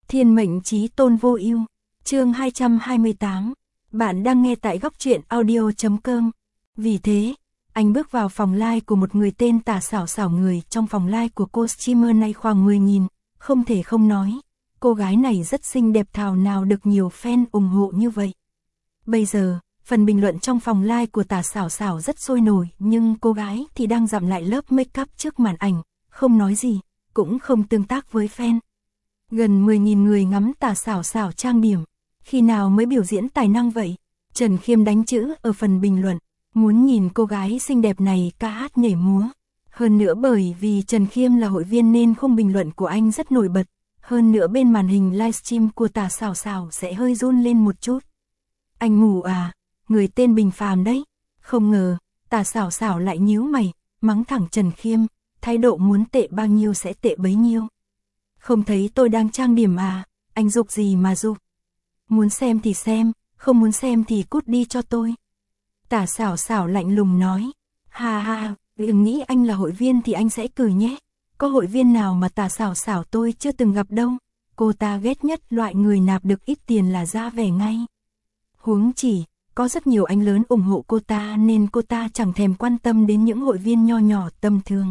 Thiên mệnh chí tôn vô ưu. Chương 228. Bạn đang nghe tại góc truyện audio.com. Vì thế, anh bước vào phòng live của một người tên Tả Xảo Xảo. Người trong phòng live của cô streamer này khoảng 10.000, không thể không nói, cô gái này rất xinh đẹp, thảo nào được nhiều fan ủng hộ như vậy. Bây giờ, phần bình luận trong phòng live của Tả Xảo Xảo rất sôi nổi, nhưng cô gái thì đang dặm lại lớp make up trước màn ảnh, không nói gì, cũng không tương tác với fan. Gần 10.000 người ngắm Tả Xảo Xảo trang điểm, khi nào mới biểu diễn tài năng vậy? Trần Khiêm đánh chữ ở phần bình luận, muốn nhìn cô gái xinh đẹp này ca hát nhảy múa. Hơn nữa bởi vì Trần Khiêm là hội viên nên khung bình luận của anh rất nổi bật, hơn nữa bên màn hình livestream của Tả Xảo Xảo sẽ hơi run lên một chút. Anh mù à, người tên Bình Phàm đấy. Không ngờ, Tả Xảo Xảo lại nhíu mày, mắng thẳng Trần Khiêm, thái độ muốn tệ bao nhiêu sẽ tệ bấy nhiêu. Không thấy tôi đang trang điểm à, anh giục gì mà giục. Muốn xem thì xem, không muốn xem thì cút đi cho tôi. Tả Xảo Xảo lạnh lùng nói, ha ha, đừng nghĩ anh là hội viên thì anh sẽ cười nhé. Có hội viên nào mà Tả Xảo Xảo tôi chưa từng gặp đâu. Cô ta ghét nhất loại người nạp được ít tiền là ra vẻ ngay. Huống chỉ, có rất nhiều anh lớn ủng hộ cô ta nên cô ta chẳng thèm quan tâm đến những hội viên nho nhỏ tầm thường.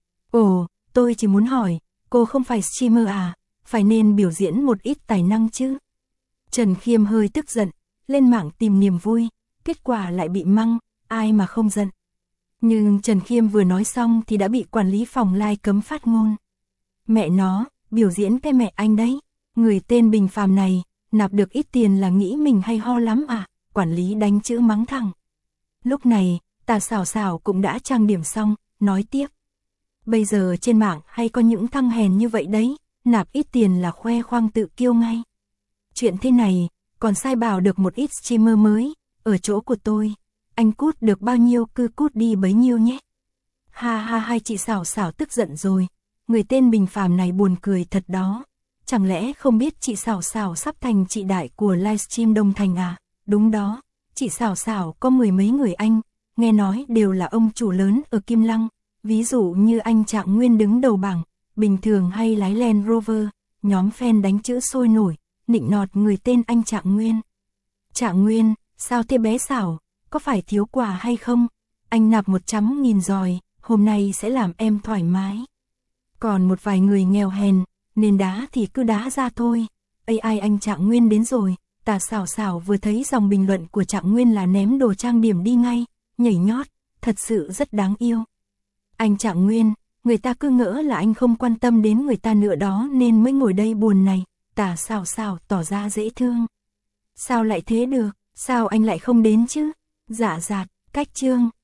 Ồ, tôi chỉ muốn hỏi, cô không phải streamer à, phải nên biểu diễn một ít tài năng chứ. Trần Khiêm hơi tức giận, lên mạng tìm niềm vui, kết quả lại bị măng, ai mà không giận. Nhưng Trần Khiêm vừa nói xong thì đã bị quản lý phòng live cấm phát ngôn. Mẹ nó, biểu diễn cái mẹ anh đấy, người tên Bình Phàm này, nạp được ít tiền là nghĩ mình hay ho lắm à, quản lý đánh chữ mắng thẳng. Lúc này, Tả Xảo Xảo cũng đã trang điểm xong, nói tiếp. Bây giờ trên mạng hay có những thằng hèn như vậy đấy, nạp ít tiền là khoe khoang tự kiêu ngay. Chuyện thế này, còn sai bảo được một ít streamer mới, ở chỗ của tôi, anh cút được bao nhiêu cứ cút đi bấy nhiêu nhé. Ha ha, hai chị Xảo Xảo tức giận rồi, người tên Bình Phàm này buồn cười thật đó. Chẳng lẽ không biết chị Xảo Xảo sắp thành chị đại của livestream Đông Thành à? Đúng đó, chị Xảo Xảo có mười mấy người anh, nghe nói đều là ông chủ lớn ở Kim Lăng. Ví dụ như anh Trạng Nguyên đứng đầu bảng, bình thường hay lái Land Rover, nhóm fan đánh chữ sôi nổi, nịnh nọt người tên anh Trạng Nguyên. Trạng Nguyên, sao thế bé Xảo, có phải thiếu quà hay không? Anh nạp 100.000 rồi, hôm nay sẽ làm em thoải mái. Còn một vài người nghèo hèn, nên đá thì cứ đá ra thôi. AI anh Trạng Nguyên đến rồi, Tả Xảo Xảo vừa thấy dòng bình luận của Trạng Nguyên là ném đồ trang điểm đi ngay, nhảy nhót, thật sự rất đáng yêu. Anh Trạng Nguyên, người ta cứ ngỡ là anh không quan tâm đến người ta nữa đó nên mới ngồi đây buồn này. Tả Xảo Xảo tỏ ra dễ thương. Sao lại thế được, sao anh lại không đến chứ? Dạ dạt, cách chương.